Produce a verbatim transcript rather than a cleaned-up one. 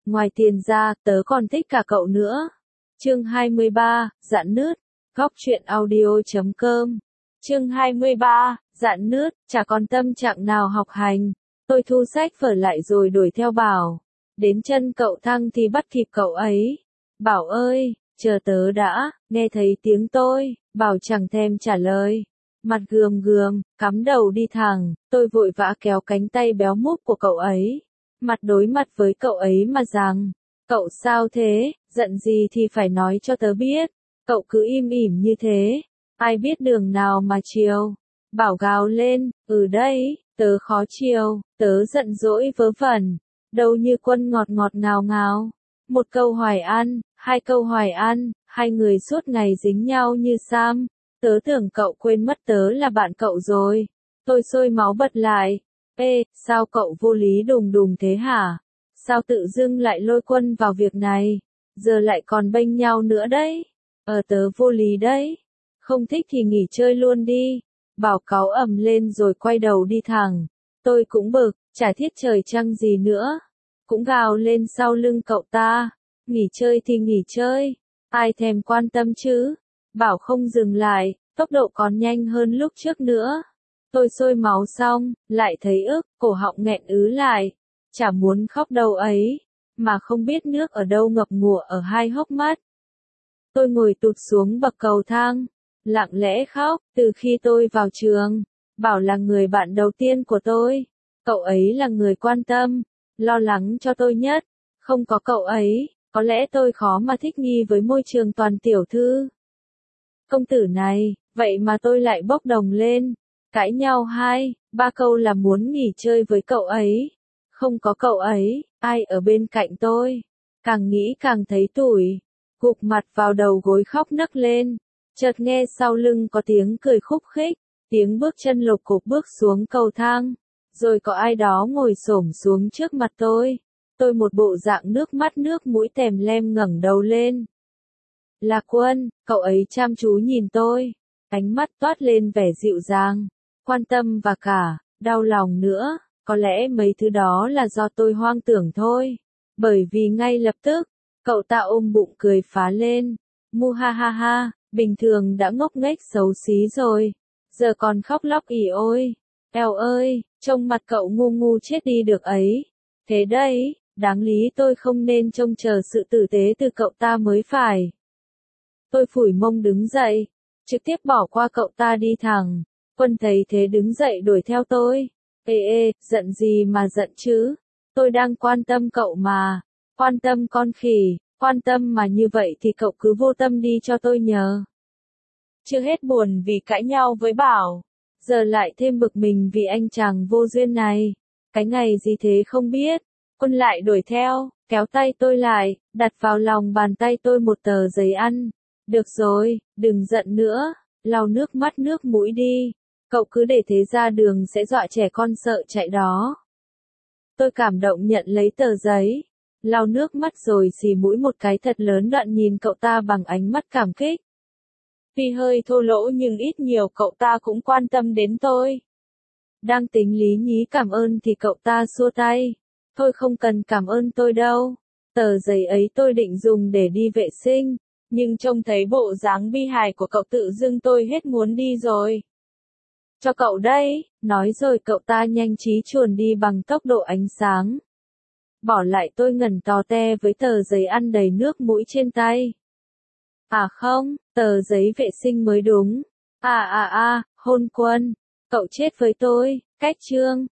ngoài tiền ra, tớ còn thích cả cậu nữa. Chương hai mươi ba, Dạn nứt. Góc truyện audio chấm com. Chương hai mươi ba, Dạn nứt, chả còn tâm trạng nào học hành. Tôi thu sách vở lại rồi đuổi theo Bảo. Đến chân cậu Thăng thì bắt kịp cậu ấy. Bảo ơi, chờ tớ đã, nghe thấy tiếng tôi, Bảo chẳng thèm trả lời. Mặt gườm gườm, cắm đầu đi thẳng, tôi vội vã kéo cánh tay béo múp của cậu ấy. Mặt đối mặt với cậu ấy mà rằng, cậu sao thế, giận gì thì phải nói cho tớ biết. Cậu cứ im ỉm như thế, ai biết đường nào mà chiều. Bảo gào lên, ừ đây, tớ khó chiều, tớ giận dỗi vớ vẩn. Đâu như Quân ngọt ngọt ngào ngào. Một câu hỏi an, hai câu hỏi an, hai người suốt ngày dính nhau như Sam. Tớ tưởng cậu quên mất tớ là bạn cậu rồi. Tôi sôi máu bật lại. Ê, sao cậu vô lý đùng đùng thế hả? Sao tự dưng lại lôi Quân vào việc này? Giờ lại còn bênh nhau nữa đấy. Ờ tớ vô lý đấy. Không thích thì nghỉ chơi luôn đi. Bảo cáu ầm lên rồi quay đầu đi thẳng. Tôi cũng bực, chả thiết trời trăng gì nữa. Cũng gào lên sau lưng cậu ta. Nghỉ chơi thì nghỉ chơi. Ai thèm quan tâm chứ? Bảo không dừng lại, tốc độ còn nhanh hơn lúc trước nữa. Tôi sôi máu xong, lại thấy ức, cổ họng nghẹn ứ lại. Chả muốn khóc đâu ấy, mà không biết nước ở đâu ngập ngụa ở hai hốc mắt. Tôi ngồi tụt xuống bậc cầu thang, lặng lẽ khóc. Từ khi tôi vào trường, Bảo là người bạn đầu tiên của tôi. Cậu ấy là người quan tâm, lo lắng cho tôi nhất. Không có cậu ấy, có lẽ tôi khó mà thích nghi với môi trường toàn tiểu thư. Công tử này, vậy mà tôi lại bốc đồng lên. Cãi nhau hai, ba câu là muốn nghỉ chơi với cậu ấy. Không có cậu ấy, ai ở bên cạnh tôi. Càng nghĩ càng thấy tủi. Gục mặt vào đầu gối khóc nấc lên. Chợt nghe sau lưng có tiếng cười khúc khích. Tiếng bước chân lục cục bước xuống cầu thang. Rồi có ai đó ngồi xổm xuống trước mặt tôi. Tôi một bộ dạng nước mắt nước mũi tèm lem ngẩng đầu lên. Là Quân, cậu ấy chăm chú nhìn tôi. Ánh mắt toát lên vẻ dịu dàng, quan tâm và cả, đau lòng nữa. Có lẽ mấy thứ đó là do tôi hoang tưởng thôi. Bởi vì ngay lập tức, cậu ta ôm bụng cười phá lên. Mu ha ha ha, bình thường đã ngốc nghếch xấu xí rồi. Giờ còn khóc lóc ỉ ôi. Eo ơi, trông mặt cậu ngu ngu chết đi được ấy. Thế đấy, đáng lý tôi không nên trông chờ sự tử tế từ cậu ta mới phải. Tôi phủi mông đứng dậy, trực tiếp bỏ qua cậu ta đi thẳng. Quân thấy thế đứng dậy đuổi theo tôi. Ê ê, giận gì mà giận chứ? Tôi đang quan tâm cậu mà. Quan tâm con khỉ, quan tâm mà như vậy thì cậu cứ vô tâm đi cho tôi nhờ. Chưa hết buồn vì cãi nhau với Bảo, giờ lại thêm bực mình vì anh chàng vô duyên này. Cái ngày gì thế không biết. Quân lại đuổi theo, kéo tay tôi lại, đặt vào lòng bàn tay tôi một tờ giấy ăn. Được rồi, đừng giận nữa, lau nước mắt nước mũi đi. Cậu cứ để thế ra đường sẽ dọa trẻ con sợ chạy đó. Tôi cảm động nhận lấy tờ giấy, lau nước mắt rồi xì mũi một cái thật lớn, đoạn nhìn cậu ta bằng ánh mắt cảm kích. Tuy hơi thô lỗ nhưng ít nhiều cậu ta cũng quan tâm đến tôi. Đang tính lý nhí cảm ơn thì cậu ta xua tay. Thôi không cần cảm ơn tôi đâu. Tờ giấy ấy tôi định dùng để đi vệ sinh. Nhưng trông thấy bộ dáng bi hài của cậu tự dưng tôi hết muốn đi rồi. Cho cậu đây, nói rồi cậu ta nhanh trí chuồn đi bằng tốc độ ánh sáng. Bỏ lại tôi ngẩn tò te với tờ giấy ăn đầy nước mũi trên tay. À không, tờ giấy vệ sinh mới đúng. À à à, hôn Quân, cậu chết với tôi, cách chương.